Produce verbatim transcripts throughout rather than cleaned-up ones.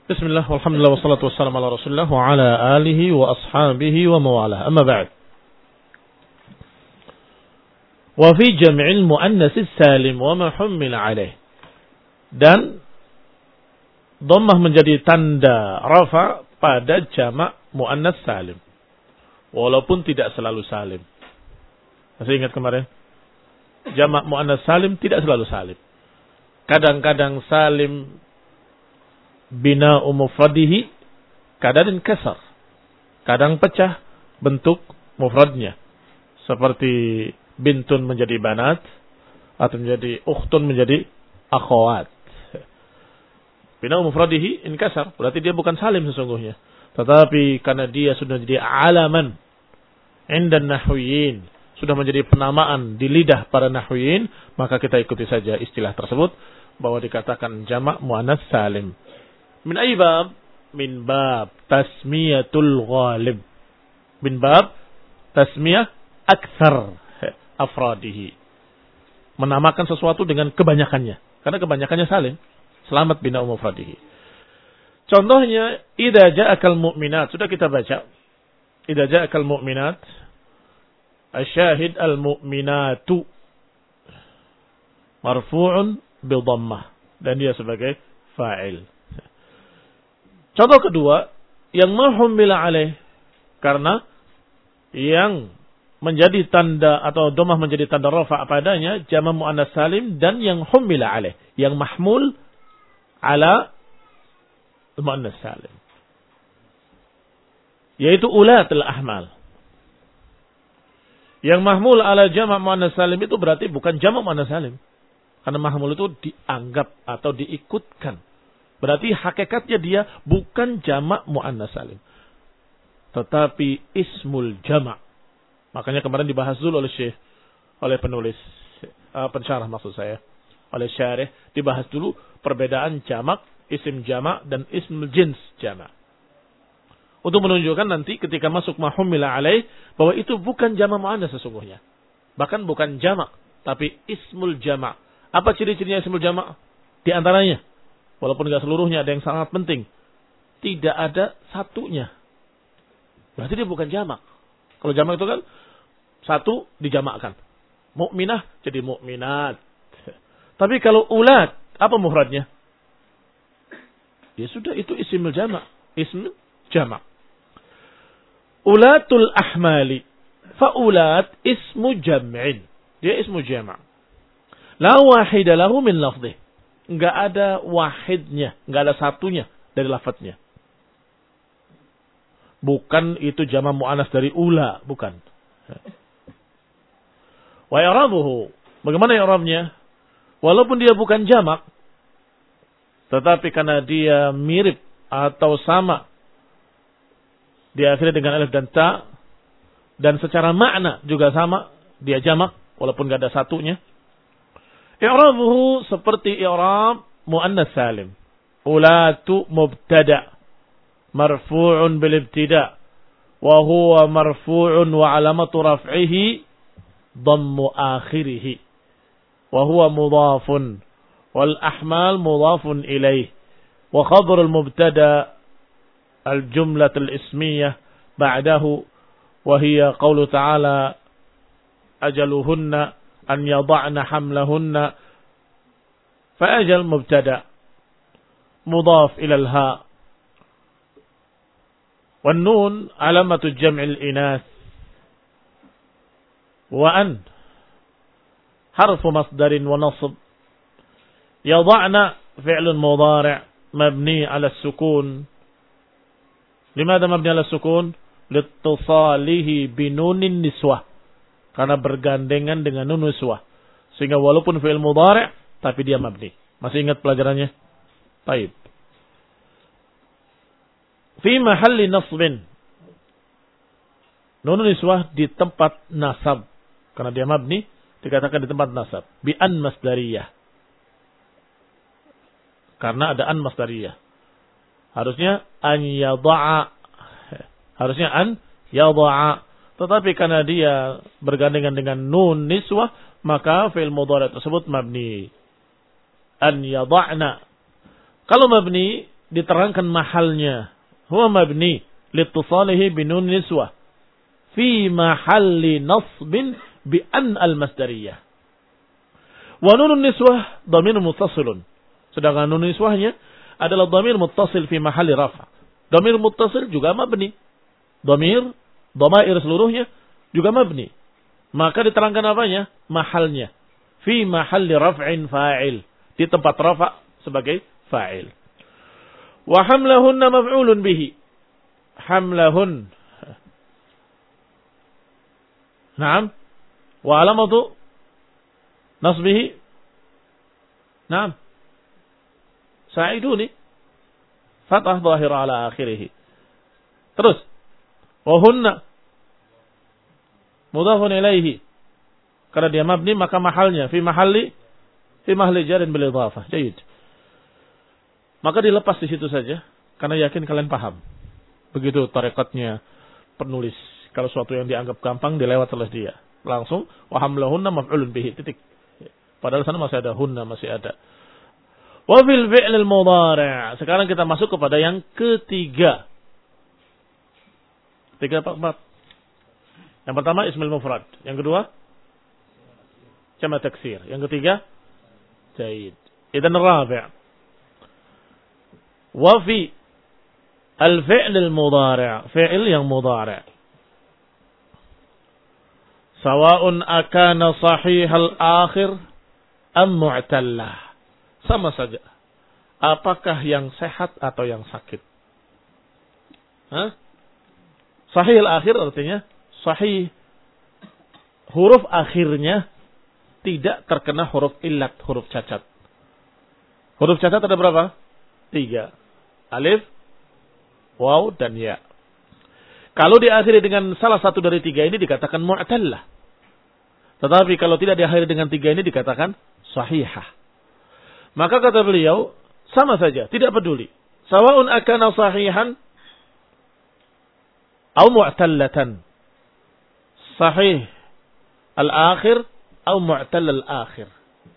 Bismillah, walhamdulillah, wassalatu wassalamu ala rasulillah wa ala alihi wa ashabihi wa mawalah. Amma ba'd. Wa fi jam'il muannasis salim wa ma hummila alaih. Dan dhammah menjadi tanda rafa pada jamak muannas salim. Walaupun tidak selalu salim. Masih ingat kemarin? Jamak muannas salim tidak selalu salim. Kadang-kadang salim bina'u mufradihi, kadang kasar, kadang pecah bentuk mufradnya, seperti bintun menjadi banat atau menjadi ukhtun menjadi akhwat. Bina'u mufradihi inkasar, berarti dia bukan salim sesungguhnya, tetapi karena dia sudah jadi alaman indan nahwiyin, sudah menjadi penamaan di lidah para nahwiyin, maka kita ikuti saja istilah tersebut bahwa dikatakan jamak muannas salim. Min ay bab? Min bab tasmiyatul ghalib. Min bab tasmiyah aktsar afradihi. Menamakan sesuatu dengan kebanyakannya. Karena kebanyakannya salim. Selamat bina mufradihi. Contohnya, idza ja'akal mu'minat. Sudah kita baca. Idza ja'akal mu'minat. Asyahid al-mu'minatu. Marfu'un bi dhammah. Dan dia sebagai fa'il. Contoh kedua, yang mahumila alaih, karena yang menjadi tanda atau domah menjadi tanda rafa padanya jamak muannas salim, dan yang humila alaih, yang mahmul ala muannas salim, yaitu ulatul ahmal. Yang mahmul ala jamak muannas salim itu berarti bukan jamak muannas salim, karena mahmul itu dianggap atau diikutkan. Berarti hakikatnya dia bukan jamak muannas salim, tetapi ismul jamak. Makanya kemarin dibahas dulu oleh syekh, oleh penulis, uh, pensyarah maksud saya, oleh syarih, dibahas dulu perbedaan jamak, isim jamak dan ismul jins jamak. Untuk menunjukkan nanti ketika masuk mahumila alaih bahwa itu bukan jamak muannas sesungguhnya. Bahkan bukan jamak, tapi ismul jamak. Apa ciri-cirinya ismul jamak? Di antaranya, walaupun tidak seluruhnya, ada yang sangat penting. Tidak ada satunya. Berarti dia bukan jamak. Kalau jamak itu kan satu dijamakkan. Mukminah jadi mukminat. Tapi kalau ulat, apa mufradnya? Ya sudah, itu ismul jamak. Ism jamak. Ulatul ahmali. Fa'ulat ismu jam'in. Dia ismu jamak. La wahida lahu min lafdih. Enggak ada wahidnya, enggak ada satunya dari lafadznya. Bukan itu jamak muannas dari ula, bukan. Wa i'rabuhu, bagaimana i'rabnya? Walaupun dia bukan jamak, tetapi karena dia mirip atau sama diakhiri dengan alif dan ta, dan secara makna juga sama, dia jamak walaupun enggak ada satunya. I'rabuhu seperti i'rab muannas salim. Ulatu mubtada' marfu'un bil ibtida' wa huwa marfu'un wa alamatu raf'ihi dhammu akhirih wa huwa mudhafun wal ahmal mudhafun ilayh wa khabar al mubtada' al jumlah al ismiyah ba'dahu wa hiya qawlu ta'ala ajaluhunna an yada'na hamlahunna, fa'ajal mubtada mudhaf ila al-ha, wan nun alamatu jam'il inath, wa an harfu masdarin wa nasb, yada'na fi'lun mudhari' mabni ala sukun. Limadha mabni ala sukun? Liittisalihi binunin niswah, karena bergandengan dengan nun niswah, sehingga walaupun fi'il mudhari' tapi dia mabni. Masih ingat pelajarannya? Baik. Fi mahalli nasbin. Nun niswah di tempat nasab, karena dia mabni dikatakan di tempat nasab. Bi an masdariyah, karena ada an masdariyah. Harusnya an yada'a, harusnya an yada'a. Tetapi karena dia bergandengan dengan nun niswah, maka fi'il mudhari' tersebut mabni. An yada'na. Kalau mabni, diterangkan mahalnya. Huwa mabni litusalihi binun niswah fi mahalli nasbin bi an al-masdariyah. Wa nunun niswah dhamir muttasilun. Sedangkan nun niswahnya adalah dhamir muttasil fi mahalli rafa. Dhamir muttasil juga mabni. Dhamir, dhamair seluruhnya juga mabni. Maka diterangkan apanya? Mahalnya. Fi mahalli raf'in fa'il. Di tempat rafa sebagai fa'il. Wa hamlahunna maf'ulun bihi. Hamlahun. Naam. Wa alamatu nasbihi. Naam. Sa'iduni. Fathah zahir ala akhirih. Terus. Wa hunna. Mudhafun ilaihi. Karena dia mabni maka mahalnya. Fi mahalli. Fi mahalli jarin bil idhafah. Jayid. Maka dilepas di situ saja. Karena yakin kalian paham. Begitu tarekatnya penulis. Kalau suatu yang dianggap gampang dilewat oleh dia. Langsung. Wa hamlahunna maf'ulun bihi. Titik. Padahal sana masih ada hunna. Masih ada. Wa fil fi'lil mudhari'. Sekarang kita masuk kepada yang ketiga. Tiga apa empat? Yang pertama ismil mufrad. Yang kedua jama' taksir. Yang ketiga jaid. Idzan rabi'. Wa fi al-fi'l al-mudhari'. Fi'il yang mudhari'. Sawa'un akana sahih al-akhir am mu'tallah. Sama saja. Apakah yang sehat atau yang sakit? Hah? Sahih al-akhir artinya sahih. Huruf akhirnya tidak terkena huruf illat, huruf cacat. Huruf cacat ada berapa? Tiga. Alif, waw, dan ya. Kalau diakhiri dengan salah satu dari tiga ini dikatakan mu'tallah. Tetapi kalau tidak diakhiri dengan tiga ini dikatakan sahihah. Maka kata beliau, sama saja, tidak peduli. Sawa'un akana sahihan atau mu'tallatan. Sahih al-akhir atau mu'tall al-akhir.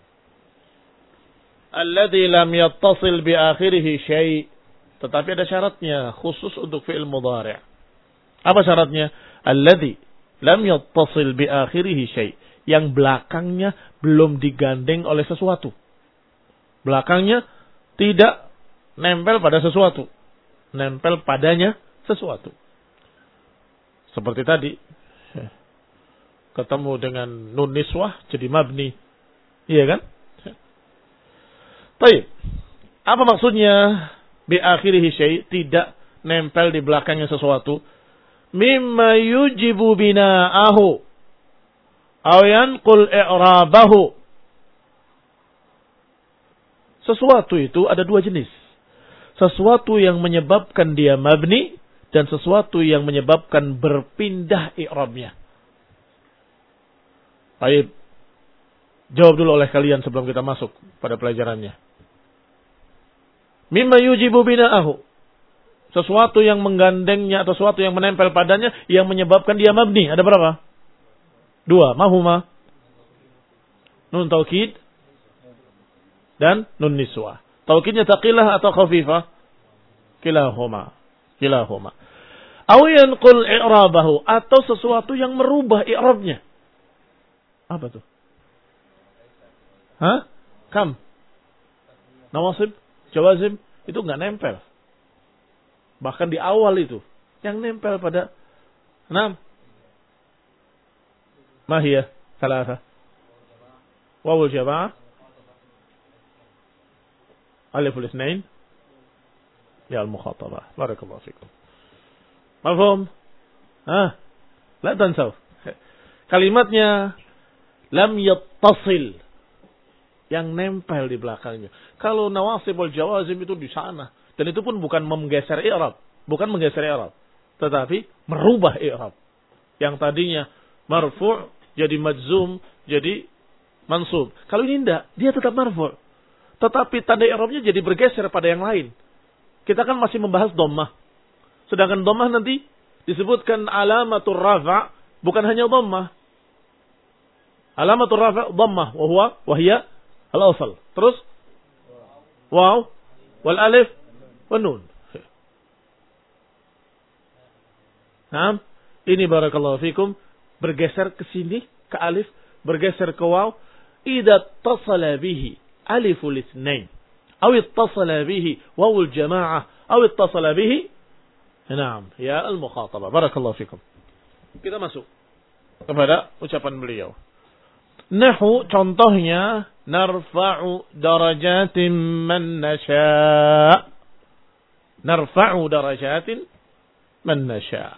Alladhi lam yattasil bi akhirih syai'. Tetapi ada syaratnya khusus untuk fi'il mudhari'. Apa syaratnya? Alladhi lam yattasil bi akhirih syai'. Yang belakangnya belum digandeng oleh sesuatu. Belakangnya tidak nempel pada sesuatu. Nempel padanya sesuatu. Seperti tadi. Ketemu dengan nun niswah jadi mabni. Iya kan? Baik. Apa maksudnya bi akhirih syai'? Tidak nempel di belakangnya sesuatu. Mimma yujibu bina'ahu. Aw yanqul i'rabahu. Sesuatu itu ada dua jenis. Sesuatu yang menyebabkan dia mabni dan sesuatu yang menyebabkan berpindah i'rabnya. Baik. Jawab dulu oleh kalian sebelum kita masuk pada pelajarannya. Mimma yujibu bina'ahu. Sesuatu yang menggandengnya atau sesuatu yang menempel padanya yang menyebabkan dia mabni. Ada berapa? Dua. Mahuma? Nun taukid dan nun niswah. Taukidnya taqilah atau khafifah? Kilahuma. Kilahuma. Aw yanqul i'rabahu. Atau sesuatu yang merubah i'rabnya. Apa tuh? Hah? Kam? Nawasib? Jawazim? Itu enggak nempel. Bahkan di awal itu. Yang nempel pada enam. Mahiyah. Salasa. Wawul jama'ah. Aliful isnain. Ya al-mukhatabah. Barakallahu fikum. Mafhum? Hah? La tansaw. Kalimatnya lam yattasil. Yang nempel di belakangnya. Kalau nawasib wal jawazim itu di sana. Dan itu pun bukan menggeser i'rab. Bukan menggeser i'rab. Tetapi merubah i'rab. Yang tadinya marfu' jadi majzum, jadi mansub. Kalau ini tidak, dia tetap marfu'. Tetapi tanda i'rabnya jadi bergeser pada yang lain. Kita kan masih membahas dhammah. Sedangkan dhammah nanti disebutkan alamatur rafa', bukan hanya dhammah. Alamatur rafa' dhammah, wa huwa wa hiya al-asl. Terus waw wal alif Nun. Nah, ini barakallahu fikum bergeser ke sini ke alif, bergeser ke waw. Idza tasala bihi aliful itsnain aw ittasala bihi wawul jamaah aw ittasala bihi na'am ya al-mukhatabah. Barakallahu fikum. Kita masuk kepada ucapan beliau. Nahu contohnya narfa'u darajatin man nasha. Narfa'u darajatin man nasha.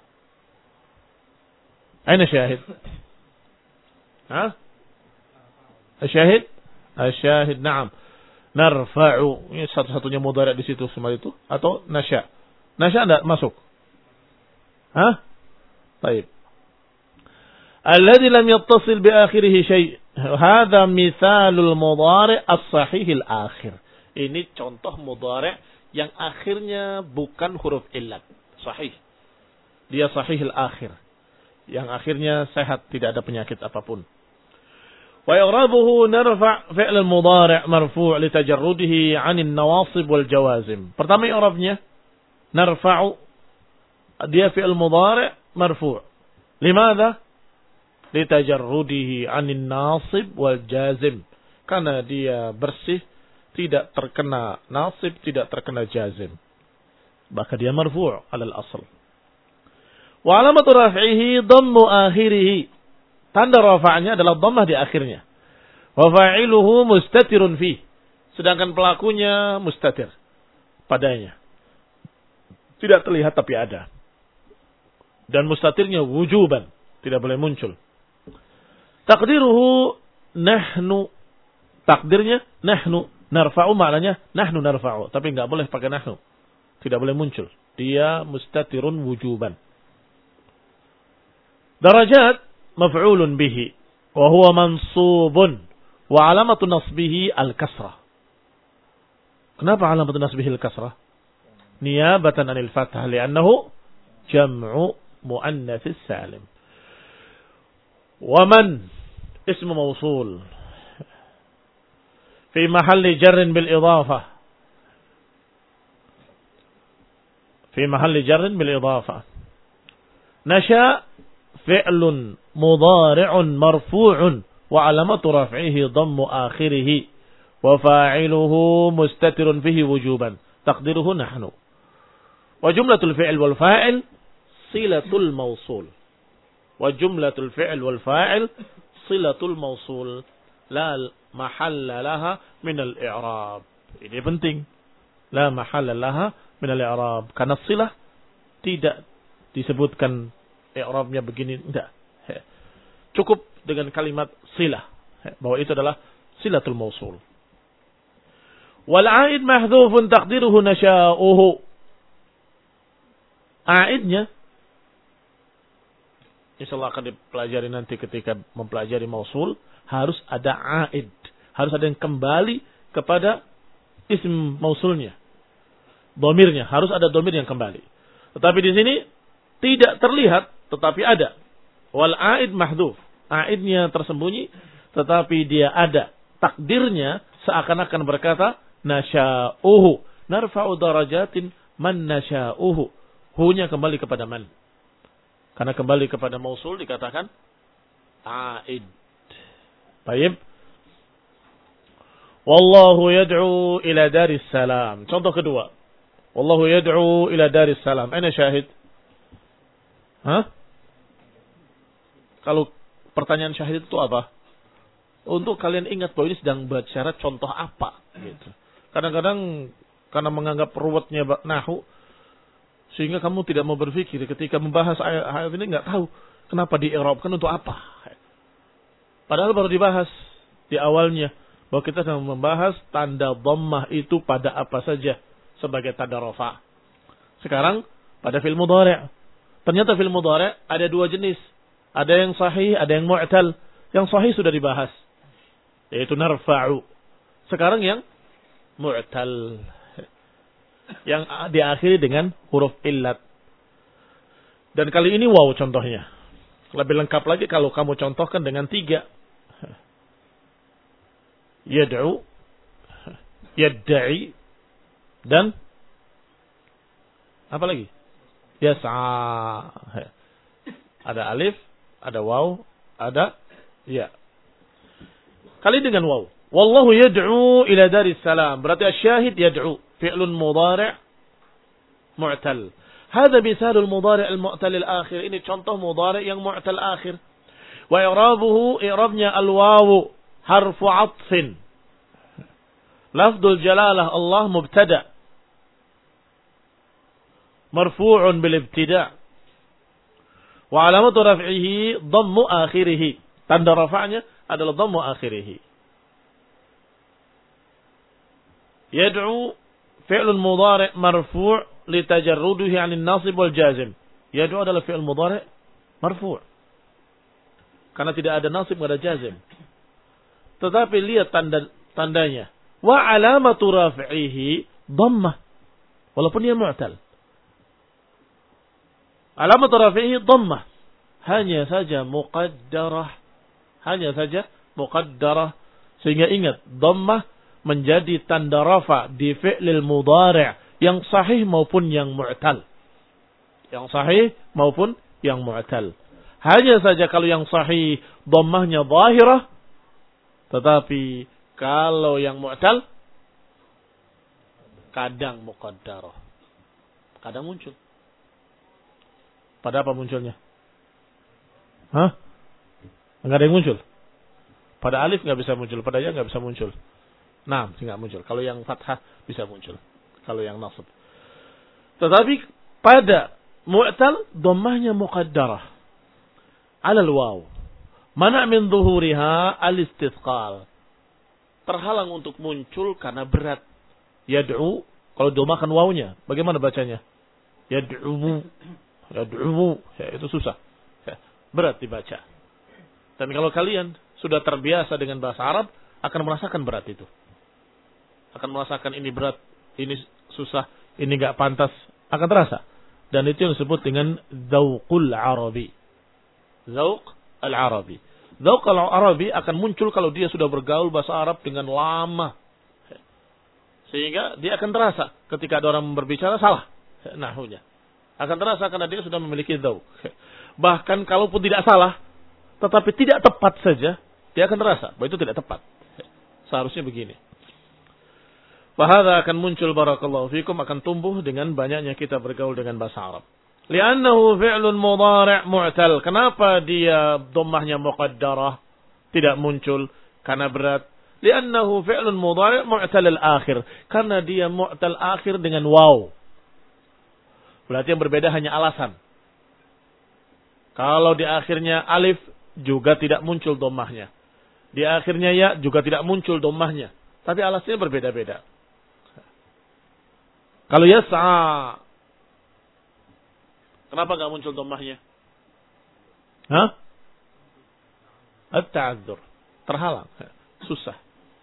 Aina syahid? Ha? Asyahid? Asyahid, na'am. Narfa'u. Ini satu-satunya mudhari' di situ semua itu. Atau nasya. Nasya tidak masuk. Hah? Baik. Alladhi lam yattasil bi akhirih syai'. Hadha mithalul mudhari' as-sahih al-akhir. Ini contoh mudhari' yang akhirnya bukan huruf illat. Sahih. Dia sahih al-akhir. Yang akhirnya sehat, tidak ada penyakit apapun. وإعرابه نرفع فعل المضارع مرفوع لتجرده عن النواصب والجوازم. Pertama i'rabnya نرفع dia fi'il mudhari' marfu'. لماذا؟ لتجرده عن الناصب والجازم. Karena dia bersih, tidak terkena nasib, tidak terkena jazim. Maka dia marfu' alal asl. Wa alamatu raf'ihi dhammu akhirih. Tanda rafa'nya adalah dhammah di akhirnya. Wa fa'iluhu mustatirun fi. Sedangkan pelakunya mustatir padanya. Tidak terlihat tapi ada. Dan mustatirnya wujuban, tidak boleh muncul. Takdiruhu nahnu. Takdirnya nahnu. Narfa'u maknanya nahnu narfa'u, tapi enggak boleh pakai nahnu. Tidak boleh muncul. Dia mustatirun wujuban. Darajat maf'ulun bihi wa huwa mansubun wa alamatu nasbihi al-kasrah. Kenapa alamatu nasbihi al-kasrah? Niyabatan 'anil fathah li'annahu jam'u muannats salim. Wa man ismu mawsul fi mahalli jarrin bil idafah. Fi mahalli jarrin bil idafah. Nasha fi'lun mudhari'un marfu'un wa 'alamatu raf'ihi dhammu akhirih wa fa'iluhu mustatirun fihi wujuban taqdiruhu nahnu. Wa jumlatul fi'l wal fa'il silatul mawsul. Wa jumlatul fi'l wal fa'il silatul mawsul la mahalla laha min al-i'rab. Ini penting. La mahalla laha min al-i'rab. Karena silah tidak disebutkan i'rabnya begini, enggak. Cukup dengan kalimat silah bahwa itu adalah silatul mausul. Wal 'aid mahdhufun taqdiruhu nasha'uhu. Aidnya insyaallah akan dipelajari nanti ketika mempelajari mausul, harus ada aid, harus ada yang kembali kepada ism mausulnya. Dhamirnya harus ada dhamir yang kembali. Tetapi di sini tidak terlihat, tetapi ada. Wal 'aid mahdhuf. Aidnya tersembunyi, tetapi dia ada. Takdirnya seakan-akan berkata nasya'uhu. Narfa'u darajatin man nasya'uhu. Hunya kembali kepada man. Karena kembali kepada mausul dikatakan aid. Baik. Wallahu yad'u ila daris salam. Contoh kedua. Wallahu yad'u ila daris salam. Aina syahid? Hah? Kalau pertanyaan syahid itu apa? Untuk kalian ingat bahwa ini sedang bicara contoh apa gitu. Kadang-kadang karena menganggap ruwetnya nahwu sehingga kamu tidak mau berpikir ketika membahas ayat ini, enggak tahu kenapa di-i'rabkan untuk apa. Padahal baru dibahas di awalnya bahwa kita sedang membahas tanda dhammah itu pada apa saja sebagai tanda rafa. Sekarang pada fi'il mudhari'. Ternyata fi'il mudhari' ada dua jenis. Ada yang sahih, ada yang mu'tal. Yang sahih sudah dibahas, yaitu narfa'u. Sekarang yang mu'tal, yang diakhiri dengan huruf illat. Dan kali ini waw contohnya. Lebih lengkap lagi kalau kamu contohkan dengan tiga. Yad'u, yadda'i, dan Apa lagi? Yas'a. Ada alif, ada waw, ada ya. Kali dengan waw. Wallahu yad'u ila daris salam. Berarti asyahid yad'u. Fi'lun mudhari' mu'tal. Hada misalul mudhari' al-mu'tal al-akhir. Ini contoh mudhari' yang mu'tal akhir. Wa i'rabuhu i'rabnya al-wawu harfu 'athfin. Lafdul jalalah Allah mubtada. Marfu'un bil ibtida'. Wa alamatu raf'ihi dhammu akhirih. Tanda rafa'nya adalah dhammu akhirih. Yad'u fi'lun mudhari' marfu' litajarrudihi 'anil nasib wal jazim. Yad'u adalah fi'l mudhari' marfu'. Karena tidak ada nasib, tidak ada jazim. Tetapi lihat tanda tandanya. Wa alamatu raf'ihi dhammah. Walaupun dia mu'tal. Alamatu raf'ihi dhammah. Hanya saja muqaddarah. Hanya saja muqaddarah. Sehingga ingat, dhammah menjadi tanda rafa di fi'lil mudhari' yang sahih maupun yang mu'tal. Yang sahih maupun yang mu'tal. Hanya saja kalau yang sahih dhammahnya zahirah, tetapi kalau yang mu'tal kadang muqaddarah. Kadang muncul. Pada apa munculnya? Hah? Enggak ada yang muncul. Pada alif enggak bisa muncul, pada ya enggak bisa muncul. Nah, enggak muncul. Kalau yang fathah bisa muncul. Kalau yang nasab. Tetapi pada mu'tal dhammahnya muqaddarah. Alal waw. Mana min zuhuriha al-istithqal. Terhalang untuk muncul karena berat. Yad'u. Kalau domakan wawnya, bagaimana bacanya? Yad'u. Yad'u. Ya, itu susah. Ya, berat dibaca. Dan kalau kalian sudah terbiasa dengan bahasa Arab, akan merasakan berat itu. Akan merasakan ini berat, ini susah, ini gak pantas. Akan terasa. Dan itu yang disebut dengan dzauqul arabi. Dzauq al-arabi. Dzauq al-arabi akan muncul kalau dia sudah bergaul bahasa Arab dengan lama. Sehingga dia akan terasa ketika ada orang berbicara salah nahwunya. Akan terasa karena dia sudah memiliki dzauq. Bahkan kalaupun tidak salah, tetapi tidak tepat saja, dia akan terasa bahwa itu tidak tepat. Seharusnya begini. Fahadha akan muncul barakallahu fikum, akan tumbuh dengan banyaknya kita bergaul dengan bahasa Arab. Li'annahu fi'lun mudhari' mu'tal. Kenapa dia dhammahnya muqaddarah? Tidak muncul karena berat. Li'annahu fi'lun mudhari' mu'tal al-akhir. Karena dia mu'tal akhir dengan waw. Berarti yang berbeda hanya alasan. Kalau di akhirnya alif juga tidak muncul dhammahnya. Di akhirnya ya juga tidak muncul dhammahnya. Tapi alasnya berbeda-beda. Kalau yas'a, kenapa enggak muncul dhammahnya? Hah? At-ta'adzur. Terhalang. Susah.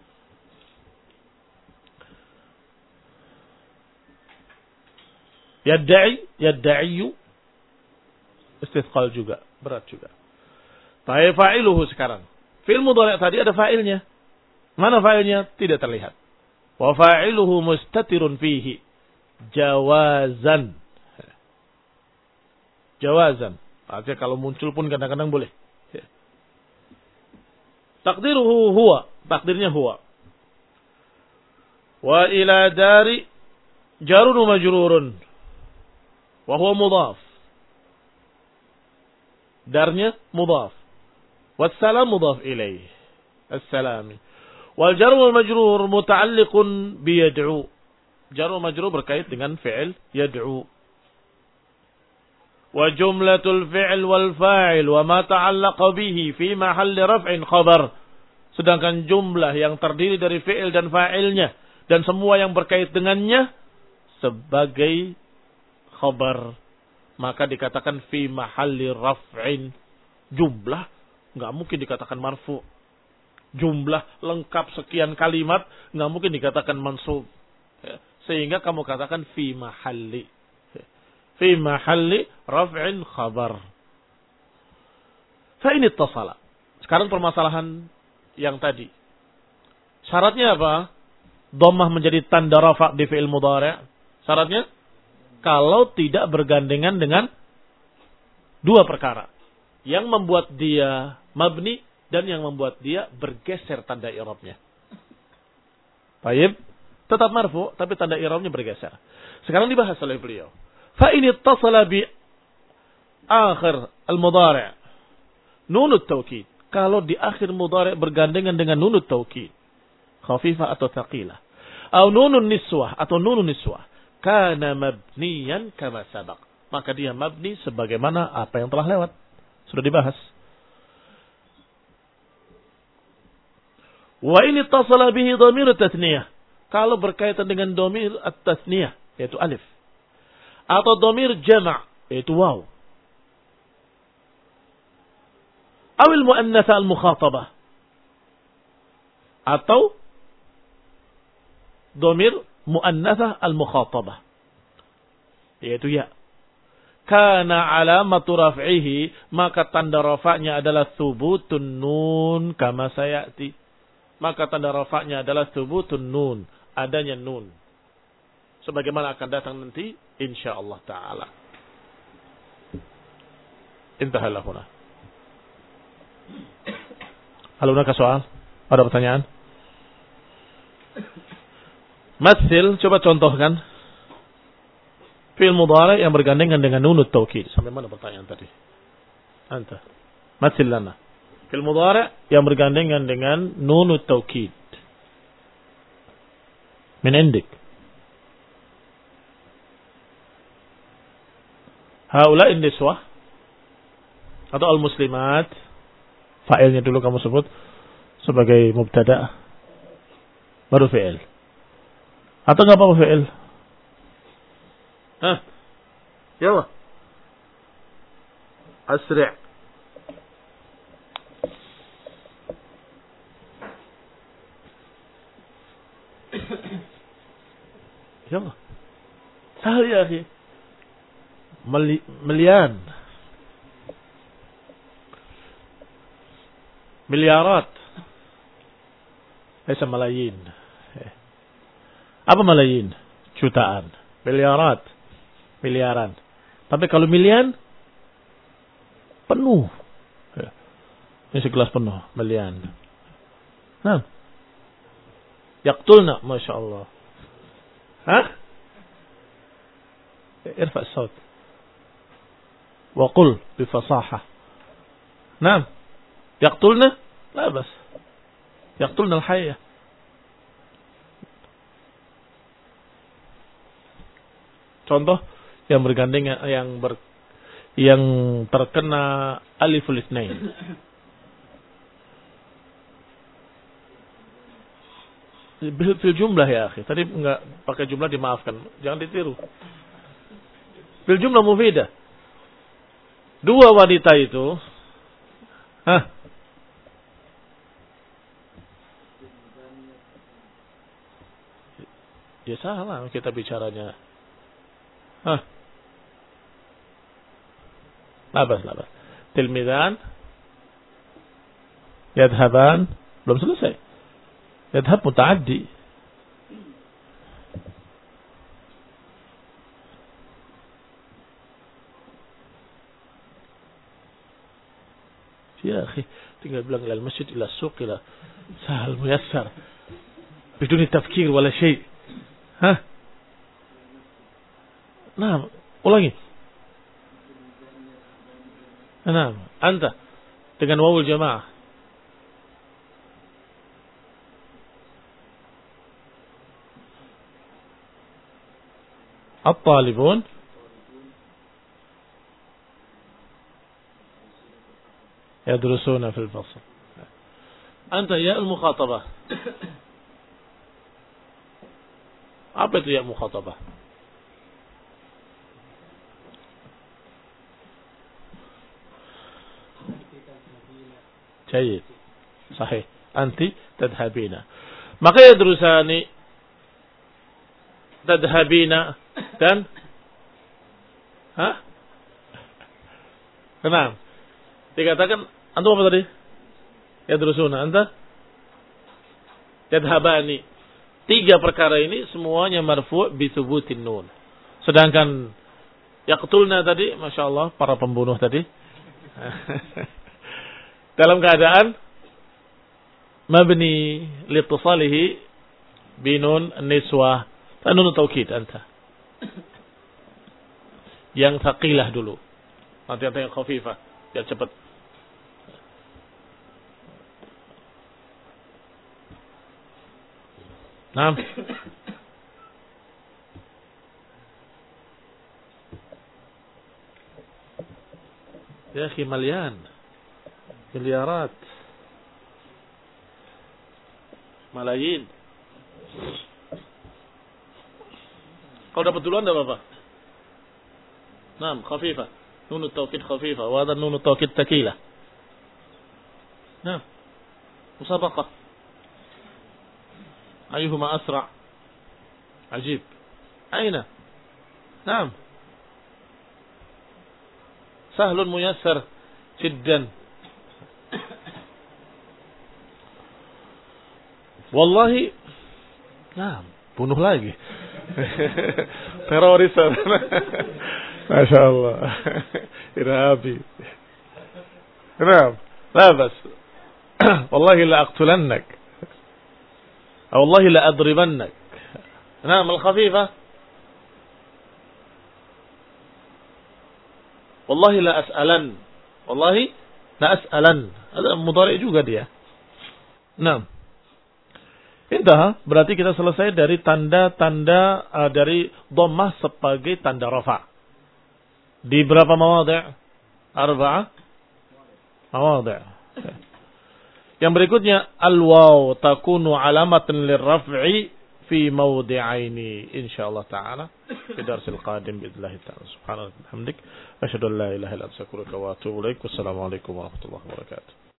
Yadda'i, yadda'iyu. Istithqal juga. Berat juga. Tapi fa'iluhu sekarang. Fi'il mudhari' tadi ada fa'ilnya. Mana fa'ilnya? Tidak terlihat. Wa fa'iluhu mustatirun fihi. Jawazan. Jawazan. Artinya kalau muncul pun kadang-kadang boleh. Takdiruhu huwa. Takdirnya huwa. Wa ila dari jarun majrurun. Wa huwa mudhaf. Darnya mudhaf. Wassalam mudhaf ilaih. Assalami. Wal jar wal majrur muta'alliqun bi yad'u. Jar wal majrur berkait dengan fi'il yad'u. Wa jumlatul fi'il wal fa'il wa ma ta'allaqa bihi fi mahalli raf'in khabar. Sedangkan jumlah yang terdiri dari fi'il dan fa'ilnya dan semua yang berkait dengannya sebagai khabar, maka dikatakan fi mahalli raf'in. Jumlah enggak mungkin dikatakan marfu'. Jumlah lengkap sekian kalimat enggak mungkin dikatakan mansub. Sehingga kamu katakan fi mahalli. Fi mahalli raf'in khabar. Fa ini ittasala. Sekarang permasalahan yang tadi. Syaratnya apa? Dhammah menjadi tanda rafa' di fi'il mudhari'. Syaratnya kalau tidak bergandengan dengan dua perkara. Yang membuat dia mabni dan yang membuat dia bergeser tanda i'rabnya. Baik, tetap marfu tapi tanda i'rabnya bergeser. Sekarang dibahas oleh beliau. Fa in ittasala bi akhir al-mudhari' nunut taukid. Kalau di akhir mudhari' bergandengan dengan nunut taukid, khafifah atau thaqilah, atau nunun niswah atau nunun niswah, kana mabniyan kama sabaq. Maka dia mabni sebagaimana apa yang telah lewat. Sudah dibahas. Wa in ittasala bihi dhamir tathniyah. Kalau berkaitan dengan dhamir at-tathniyah, yaitu alif, atau dhamir jama', yaitu waw, awil mu'annatha al-mukhatabah, atau dhamir mu'annatha al-mukhatabah, yaitu ya. Kana alamatu raf'ihi, maka tanda rafa'nya adalah thubutun nun kama sayati. Maka tanda rafa'nya adalah thubutun nun, adanya nun. Sebagaimana akan datang nanti insyaallah taala. Intaha lahuna. Hal hunaka soal? Ada pertanyaan? Mathil, coba contohkan fi'il mudhari' yang bergandengan dengan nunut taukid. Sampai mana pertanyaan tadi? Anta. Mathil lana. Fi'il mudhari' yang bergandengan dengan nunut taukid. Min indik. Haula niswah atau al-muslimat. Fa'ilnya dulu kamu sebut sebagai mubtada. Baru fi'il. Atau enggak apa-apa fi'il? Hah? Yalla. Asri'. Yalla. Sahal ya akhi. Meli, melian. Miliarat. Laisa malayin. Apa malayin? Jutaan. Miliarat. Miliaran. Tapi kalau milian, penuh. Ini segelas penuh. Milian. Nah. Yaqtulna. Masya Allah. Hah? Irfa' saut. Waqul bifasahah. Nah. Yaqtulna. La bas. Yaqtulna al-hayya. Contoh yang bergandengan, yang ber, yang terkena aliful itsnain. Fil jumlah ya akhi. Tadi enggak pakai jumlah, dimaafkan. Jangan ditiru. Fil jumlah mufidah. Dua wanita itu. Hah? Ya salah kita bicaranya. Hah? Labas, labas. Tilmidan. Yadhaban. Belum selesai. Yadhab muta'addi. Ya akhi, tinggal bilang ilal masjid, ila suq, ila sahal muyassar. Biduni tafkir wala syai'. Hah? Nah, ulangi. Nah, anta dengan wawul jamaah. At-talibun yadrusuna fil fasl. Anta ya al-mukhatabah. Apa itu ya mukhatabah? Jayid. Sahih. Anti tadhabina. Maka yadrusani tadhabina dan hah? Kenapa? Dikatakan antum apa tadi? Yadrusuna, anta? Yadhabani. Tiga perkara ini semuanya marfu' bi thubutin nun. Sedangkan yaqtulna tadi, Masya Allah, para pembunuh tadi. Dalam keadaan mabni litisalihi binun niswah. Nun taukid anta. Yang thaqilah dulu. Nanti ada yang khafifah. Biar cepat. Nah. Ya akhi malian. Miliarat. Malayin. Kalau dapat duluan enggak apa-apa. Naam, khafifah. Nun taukid khafifah. Wa hadha nun taukid takilah. Naam. Musabaqah. Ayuhuma asra'. Ajib. Aina? Naam. Sahlun muyassar jiddan. Wallahi, nah, bunuh lagi. Teroris. Masya Allah. Irhabi. Kenapa? La bas. Wallahi la aqtulannak. Wallahi la adribannak. Naam, al-khafifah. Wallahi la as'alan. Wallahi la as'alan. Ada mudhari juga dia. Naam. Indah, berarti kita selesai dari tanda-tanda uh, dari dhammah sebagai tanda rafa. Di berapa mawadhi'? Arba'ah mawadhi'. Yang berikutnya al-waw takunu alamatan lirraf'i fi mawdi'aini insyaallah taala fi darsil qadim biidznillah taala. Subhanallah wa bihamdik asyhadu an la ilaha illa anta astaghfiruka wa atubu ilaik. Wassalamu alaikum warahmatullahi wabarakatuh.